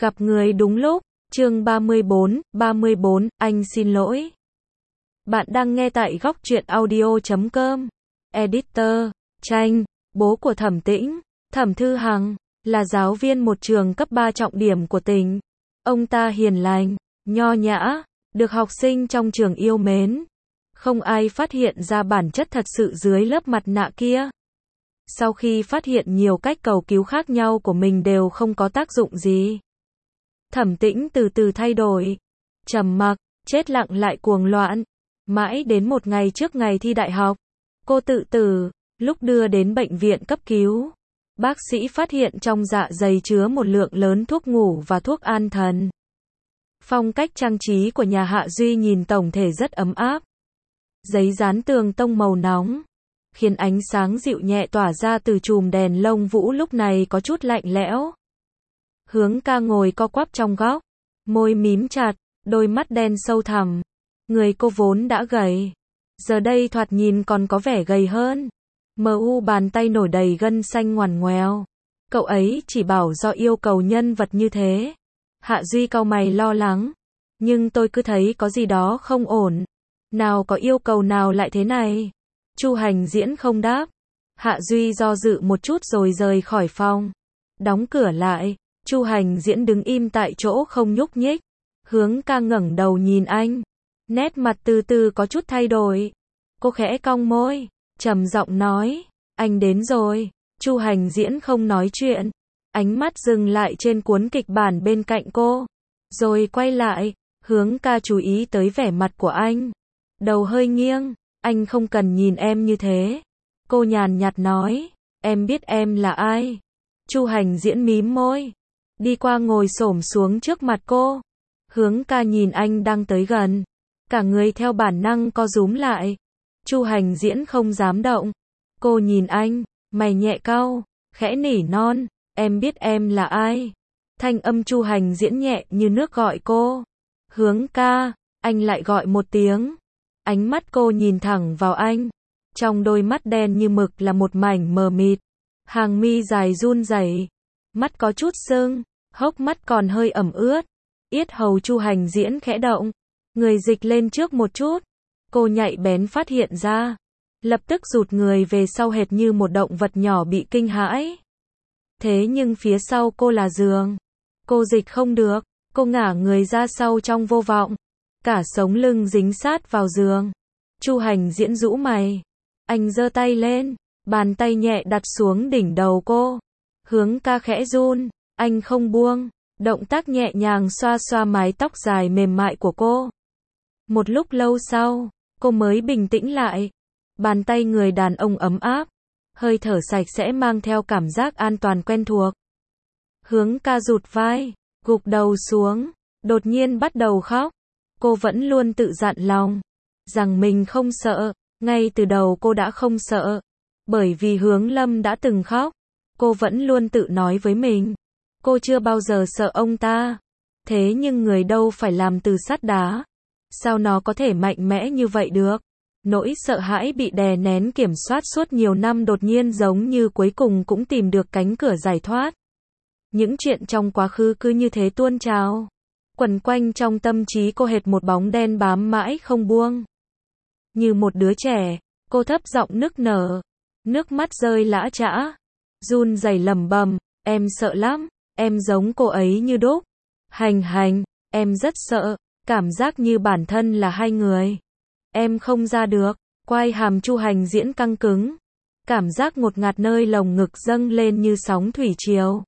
Gặp người đúng lúc, chương 34, anh xin lỗi. Bạn đang nghe tại góc truyện audio.com. Editor, Tranh, bố của Thẩm Tĩnh, Thẩm Thư Hằng, là giáo viên một trường cấp 3 trọng điểm của tỉnh. Ông ta hiền lành, nho nhã, được học sinh trong trường yêu mến. Không ai phát hiện ra bản chất thật sự dưới lớp mặt nạ kia. Sau khi phát hiện nhiều cách cầu cứu khác nhau của mình đều không có tác dụng gì, Thẩm Tĩnh từ từ thay đổi, trầm mặc, chết lặng lại cuồng loạn. Mãi đến một ngày trước ngày thi đại học, cô tự tử. Lúc đưa đến bệnh viện cấp cứu, bác sĩ phát hiện trong dạ dày chứa một lượng lớn thuốc ngủ và thuốc an thần. Phong cách trang trí của nhà Hạ Duy nhìn tổng thể rất ấm áp. Giấy dán tường tông màu nóng, khiến ánh sáng dịu nhẹ tỏa ra từ chùm đèn lông vũ lúc này có chút lạnh lẽo. Hướng ca ngồi co quắp trong góc, môi mím chặt, đôi mắt đen sâu thẳm. Người cô vốn đã gầy, giờ đây thoạt nhìn còn có vẻ gầy hơn. Bàn tay nổi đầy gân xanh ngoằn ngoèo. Cậu ấy chỉ bảo do yêu cầu nhân vật như thế. Hạ Duy cau mày lo lắng. Nhưng tôi cứ thấy có gì đó không ổn. Nào có yêu cầu nào lại thế này? Chu Hành Diễn không đáp. Hạ Duy do dự một chút rồi rời khỏi phòng. Đóng cửa lại, Chu Hành Diễn đứng im tại chỗ không nhúc nhích. Hướng ca ngẩng đầu nhìn anh. Nét mặt từ từ có chút thay đổi. Cô khẽ cong môi, trầm giọng nói, anh đến rồi. Chu Hành Diễn không nói chuyện. Ánh mắt dừng lại trên cuốn kịch bản bên cạnh cô. Rồi quay lại, Hướng ca chú ý tới vẻ mặt của anh. Đầu hơi nghiêng, anh không cần nhìn em như thế. Cô nhàn nhạt nói, em biết em là ai. Chu Hành Diễn mím môi, đi qua ngồi xổm xuống trước mặt cô. Hướng ca nhìn anh đang tới gần, cả người theo bản năng co rúm lại. Chu Hành Diễn không dám động. Cô nhìn anh, mày nhẹ cau, khẽ nỉ non, em biết em là ai. Thanh âm Chu Hành Diễn nhẹ như nước gọi cô. Hướng ca, anh lại gọi một tiếng. Ánh mắt cô nhìn thẳng vào anh. Trong đôi mắt đen như mực là một mảnh mờ mịt. Hàng mi dài run rẩy, mắt có chút sưng, hốc mắt còn hơi ẩm ướt. Yết hầu Chu Hành Diễn khẽ động, người dịch lên trước một chút. Cô nhạy bén phát hiện ra, lập tức rụt người về sau hệt như một động vật nhỏ bị kinh hãi. Thế nhưng phía sau cô là giường. Cô dịch không được, cô ngả người ra sau trong vô vọng. Cả sống lưng dính sát vào giường. Chu Hành Diễn rũ mày. Anh giơ tay lên, bàn tay nhẹ đặt xuống đỉnh đầu cô. Hướng ca khẽ run, anh không buông. Động tác nhẹ nhàng xoa xoa mái tóc dài mềm mại của cô. Một lúc lâu sau, cô mới bình tĩnh lại. Bàn tay người đàn ông ấm áp, hơi thở sạch sẽ mang theo cảm giác an toàn quen thuộc. Hướng ca rụt vai, gục đầu xuống, đột nhiên bắt đầu khóc. Cô vẫn luôn tự dặn lòng rằng mình không sợ. Ngay từ đầu cô đã không sợ, bởi vì Hướng Lâm đã từng khóc. Cô vẫn luôn tự nói với mình, cô chưa bao giờ sợ ông ta. Thế nhưng người đâu phải làm từ sắt đá, sao nó có thể mạnh mẽ như vậy được? Nỗi sợ hãi bị đè nén kiểm soát suốt nhiều năm đột nhiên giống như cuối cùng cũng tìm được cánh cửa giải thoát. Những chuyện trong quá khứ cứ như thế tuôn trào, quẩn quanh trong tâm trí cô hệt một bóng đen bám mãi không buông. Như một đứa trẻ, cô thấp giọng nức nở, nước mắt rơi lã chã, run rẩy lẩm bẩm, em sợ lắm, em giống cô ấy như đúc. Hành, em rất sợ, cảm giác như bản thân là hai người. Em không ra được. Quai hàm Chu Hành Diễn căng cứng, cảm giác ngột ngạt nơi lồng ngực dâng lên như sóng thủy triều.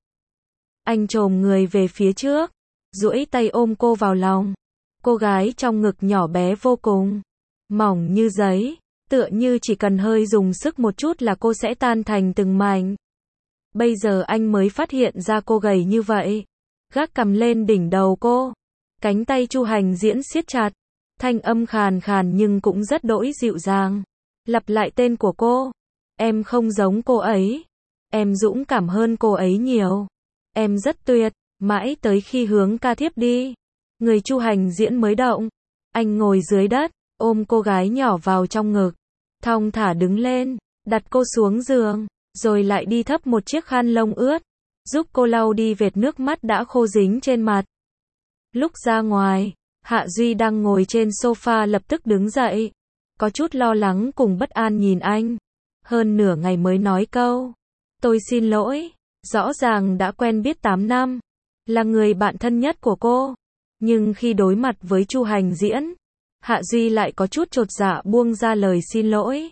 Anh chồm người về phía trước, duỗi tay ôm cô vào lòng. Cô gái trong ngực nhỏ bé vô cùng, mỏng như giấy, tựa như chỉ cần hơi dùng sức một chút là cô sẽ tan thành từng mảnh. Bây giờ anh mới phát hiện ra cô gầy như vậy. Gác cằm lên đỉnh đầu cô, cánh tay Chu Hành Diễn siết chặt, thanh âm khàn khàn nhưng cũng rất đỗi dịu dàng, lặp lại tên của cô. Em không giống cô ấy, em dũng cảm hơn cô ấy nhiều, em rất tuyệt. Mãi tới khi Hướng ca thiếp đi, người Chu Hành Diễn mới động. Anh ngồi dưới đất, ôm cô gái nhỏ vào trong ngực, thong thả đứng lên, đặt cô xuống giường, rồi lại đi thấp một chiếc khăn lông ướt, giúp cô lau đi vệt nước mắt đã khô dính trên mặt. Lúc ra ngoài, Hạ Duy đang ngồi trên sofa lập tức đứng dậy, có chút lo lắng cùng bất an nhìn anh. Hơn nửa ngày mới nói câu, tôi xin lỗi, rõ ràng đã quen biết 8 năm, là người bạn thân nhất của cô. Nhưng khi đối mặt với Chu Hành Diễn, Hạ Duy lại có chút chột dạ buông ra lời xin lỗi.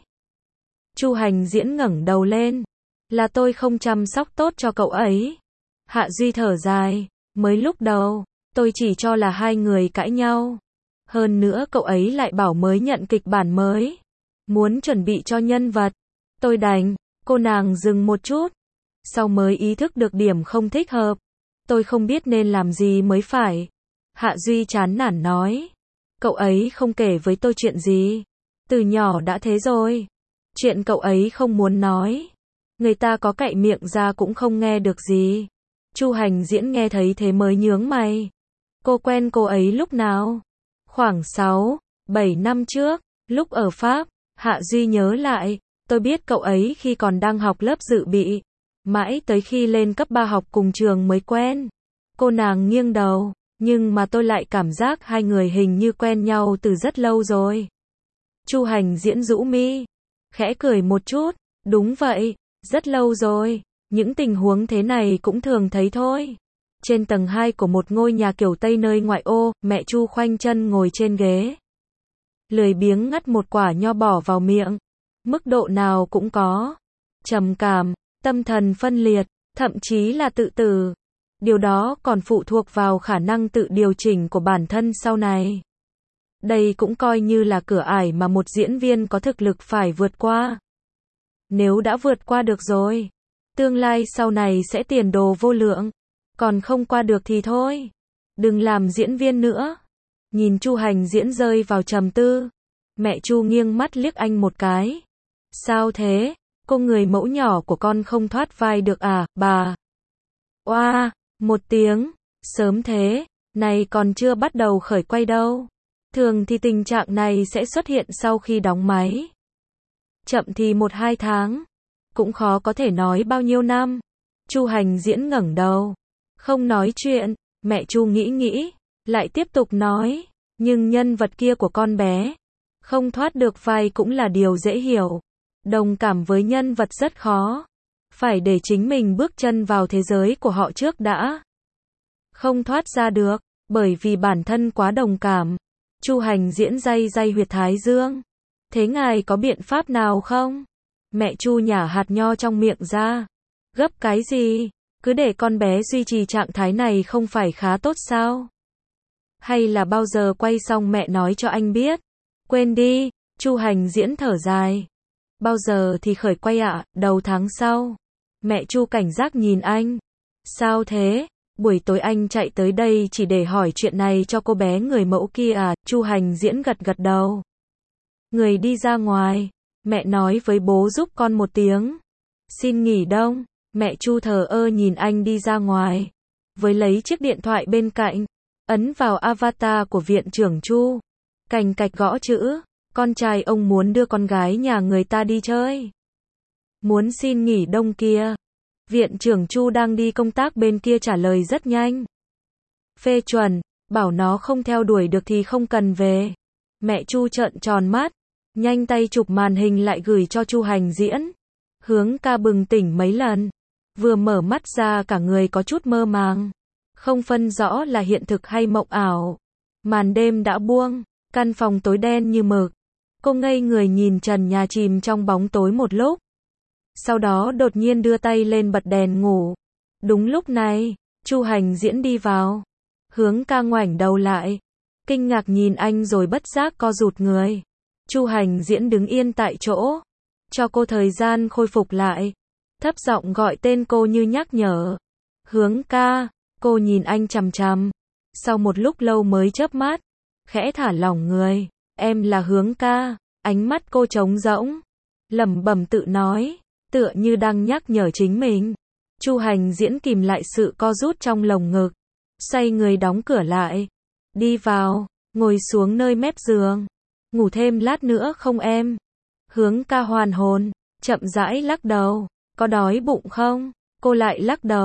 Chu Hành Diễn ngẩng đầu lên, là tôi không chăm sóc tốt cho cậu ấy. Hạ Duy thở dài, mới lúc đầu, tôi chỉ cho là hai người cãi nhau. Hơn nữa cậu ấy lại bảo mới nhận kịch bản mới, muốn chuẩn bị cho nhân vật. Tôi đành, cô nàng dừng một chút, sau mới ý thức được điểm không thích hợp. Tôi không biết nên làm gì mới phải. Hạ Duy chán nản nói, cậu ấy không kể với tôi chuyện gì. Từ nhỏ đã thế rồi. Chuyện cậu ấy không muốn nói, người ta có cạy miệng ra cũng không nghe được gì. Chu Hành Diễn nghe thấy thế mới nhướng mày. Cô quen cô ấy lúc nào? Khoảng 6, 7 năm trước, lúc ở Pháp. Hạ Duy nhớ lại, tôi biết cậu ấy khi còn đang học lớp dự bị. Mãi tới khi lên cấp 3 học cùng trường mới quen. Cô nàng nghiêng đầu, nhưng mà tôi lại cảm giác hai người hình như quen nhau từ rất lâu rồi. Chu Hành Diễn rũ mi, khẽ cười một chút, đúng vậy, rất lâu rồi, những tình huống thế này cũng thường thấy thôi. Trên tầng 2 của một ngôi nhà kiểu Tây nơi ngoại ô, mẹ Chu khoanh chân ngồi trên ghế. Lười biếng ngắt một quả nho bỏ vào miệng. Mức độ nào cũng có. Trầm cảm, tâm thần phân liệt, thậm chí là tự tử. Điều đó còn phụ thuộc vào khả năng tự điều chỉnh của bản thân sau này. Đây cũng coi như là cửa ải mà một diễn viên có thực lực phải vượt qua. Nếu đã vượt qua được rồi, tương lai sau này sẽ tiền đồ vô lượng. Còn không qua được thì thôi, đừng làm diễn viên nữa. Nhìn Chu Hành Diễn rơi vào trầm tư, mẹ Chu nghiêng mắt liếc anh một cái. Sao thế, cô người mẫu nhỏ của con không thoát vai được à, bà? Oa, một tiếng, sớm thế, này còn chưa bắt đầu khởi quay đâu. Thường thì tình trạng này sẽ xuất hiện sau khi đóng máy. Chậm thì 1-2 tháng, cũng khó có thể nói bao nhiêu năm. Chu Hành Diễn ngẩng đầu, không nói chuyện. Mẹ Chu nghĩ nghĩ, lại tiếp tục nói, nhưng nhân vật kia của con bé, không thoát được vai cũng là điều dễ hiểu. Đồng cảm với nhân vật rất khó. Phải để chính mình bước chân vào thế giới của họ trước đã. Không thoát ra được, bởi vì bản thân quá đồng cảm. Chu Hành Diễn day day huyệt thái dương. Thế ngài có biện pháp nào không? Mẹ Chu nhả hạt nho trong miệng ra. Gấp cái gì? Cứ để con bé duy trì trạng thái này không phải khá tốt sao? Hay là bao giờ quay xong mẹ nói cho anh biết? Quên đi, Chu Hành Diễn thở dài. Bao giờ thì khởi quay ạ? Đầu tháng sau. Mẹ Chu cảnh giác nhìn anh. Sao thế? Buổi tối anh chạy tới đây chỉ để hỏi chuyện này cho cô bé người mẫu kia à? Chu Hành Diễn gật gật đầu. Người đi ra ngoài. Mẹ nói với bố giúp con một tiếng. Xin nghỉ đông. Mẹ Chu thờ ơ nhìn anh đi ra ngoài. Với lấy chiếc điện thoại bên cạnh. Ấn vào avatar của viện trưởng Chu. Cành cạch gõ chữ. Con trai ông muốn đưa con gái nhà người ta đi chơi. Muốn xin nghỉ đông kia. Viện trưởng Chu đang đi công tác bên kia trả lời rất nhanh. Phê chuẩn, bảo nó không theo đuổi được thì không cần về. Mẹ Chu trợn tròn mắt, nhanh tay chụp màn hình lại gửi cho Chu Hành Diễn. Hướng ca bừng tỉnh mấy lần, vừa mở mắt ra cả người có chút mơ màng, không phân rõ là hiện thực hay mộng ảo. Màn đêm đã buông, căn phòng tối đen như mực. Cô ngây người nhìn trần nhà chìm trong bóng tối một lúc. Sau đó đột nhiên đưa tay lên bật đèn ngủ. Đúng lúc này, Chu Hành Diễn đi vào. Hướng ca ngoảnh đầu lại, kinh ngạc nhìn anh rồi bất giác co rụt người. Chu Hành Diễn đứng yên tại chỗ, cho cô thời gian khôi phục lại. Thấp giọng gọi tên cô như nhắc nhở. Hướng ca, cô nhìn anh chằm chằm. Sau một lúc lâu mới chớp mắt, khẽ thả lỏng người. Em là Hướng ca. Ánh mắt cô trống rỗng, lẩm bẩm tự nói, tựa như đang nhắc nhở chính mình. Chu Hành Diễn kìm lại sự co rút trong lồng ngực, xoay người đóng cửa lại, đi vào, ngồi xuống nơi mép giường. Ngủ thêm lát nữa không em? Hướng ca hoàn hồn, chậm rãi lắc đầu. Có đói bụng không? Cô lại lắc đầu.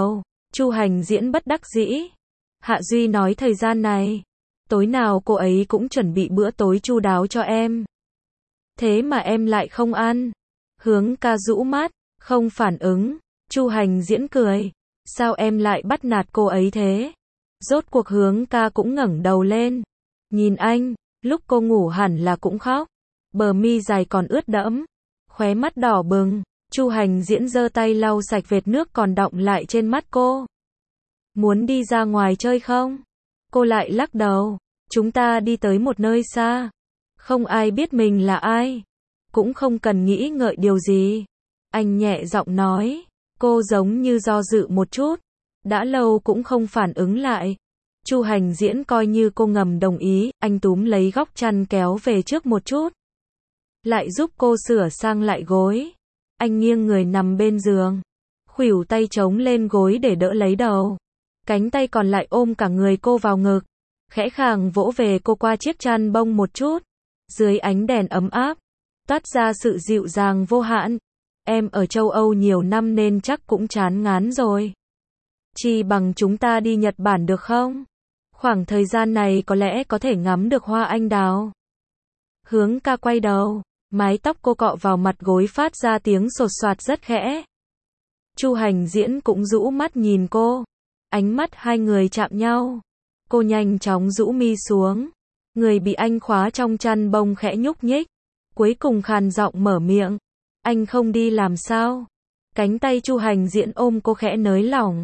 Chu Hành Diễn bất đắc dĩ. Hạ Duy nói thời gian này, tối nào cô ấy cũng chuẩn bị bữa tối chu đáo cho em. Thế mà em lại không ăn. Hướng ca rũ mắt, không phản ứng. Chu Hành Diễn cười. Sao em lại bắt nạt cô ấy thế? Rốt cuộc Hướng ca cũng ngẩng đầu lên. Nhìn anh, lúc cô ngủ hẳn là cũng khóc. Bờ mi dài còn ướt đẫm. Khóe mắt đỏ bừng. Chu Hành Diễn giơ tay lau sạch vệt nước còn đọng lại trên mắt cô. Muốn đi ra ngoài chơi không? Cô lại lắc đầu. Chúng ta đi tới một nơi xa. Không ai biết mình là ai. Cũng không cần nghĩ ngợi điều gì. Anh nhẹ giọng nói. Cô giống như do dự một chút. Đã lâu cũng không phản ứng lại. Chu Hành Diễn coi như cô ngầm đồng ý. Anh túm lấy góc chăn kéo về trước một chút. Lại giúp cô sửa sang lại gối. Anh nghiêng người nằm bên giường. Khuỷu tay chống lên gối để đỡ lấy đầu. Cánh tay còn lại ôm cả người cô vào ngực. Khẽ khàng vỗ về cô qua chiếc chăn bông một chút. Dưới ánh đèn ấm áp, toát ra sự dịu dàng vô hạn. Em ở châu Âu nhiều năm nên chắc cũng chán ngán rồi. Chi bằng chúng ta đi Nhật Bản được không? Khoảng thời gian này có lẽ có thể ngắm được hoa anh đào. Hướng ca quay đầu, mái tóc cô cọ vào mặt gối phát ra tiếng sột soạt rất khẽ. Chu Hành Diễn cũng rũ mắt nhìn cô. Ánh mắt hai người chạm nhau. Cô nhanh chóng rũ mi xuống. Người bị anh khóa trong chăn bông khẽ nhúc nhích. Cuối cùng khàn giọng mở miệng. Anh không đi làm sao? Cánh tay Chu Hành Diễn ôm cô khẽ nới lỏng.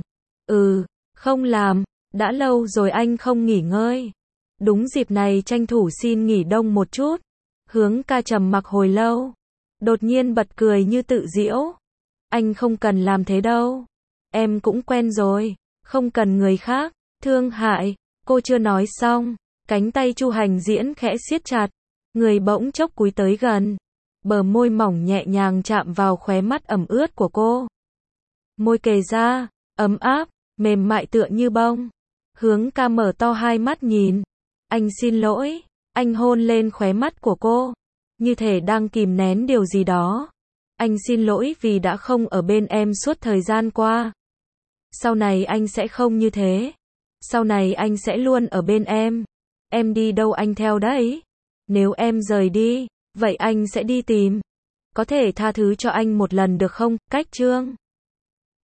Không làm. Đã lâu rồi anh không nghỉ ngơi. Đúng dịp này tranh thủ xin nghỉ đông một chút. Hướng ca trầm mặc hồi lâu. Đột nhiên bật cười như tự giễu. Anh không cần làm thế đâu. Em cũng quen rồi. Không cần người khác thương hại. Cô chưa nói xong. Cánh tay Chu Hành Diễn khẽ siết chặt. Người bỗng chốc cúi tới gần. Bờ môi mỏng nhẹ nhàng chạm vào khóe mắt ẩm ướt của cô. Môi kề ra, ấm áp, mềm mại tựa như bông. Hướng ca mở to hai mắt nhìn. Anh xin lỗi. Anh hôn lên khóe mắt của cô. Như thể đang kìm nén điều gì đó. Anh xin lỗi vì đã không ở bên em suốt thời gian qua. Sau này anh sẽ không như thế. Sau này anh sẽ luôn ở bên em. Em đi đâu anh theo đấy. Nếu em rời đi, vậy anh sẽ đi tìm. Có thể tha thứ cho anh một lần được không? Cách chương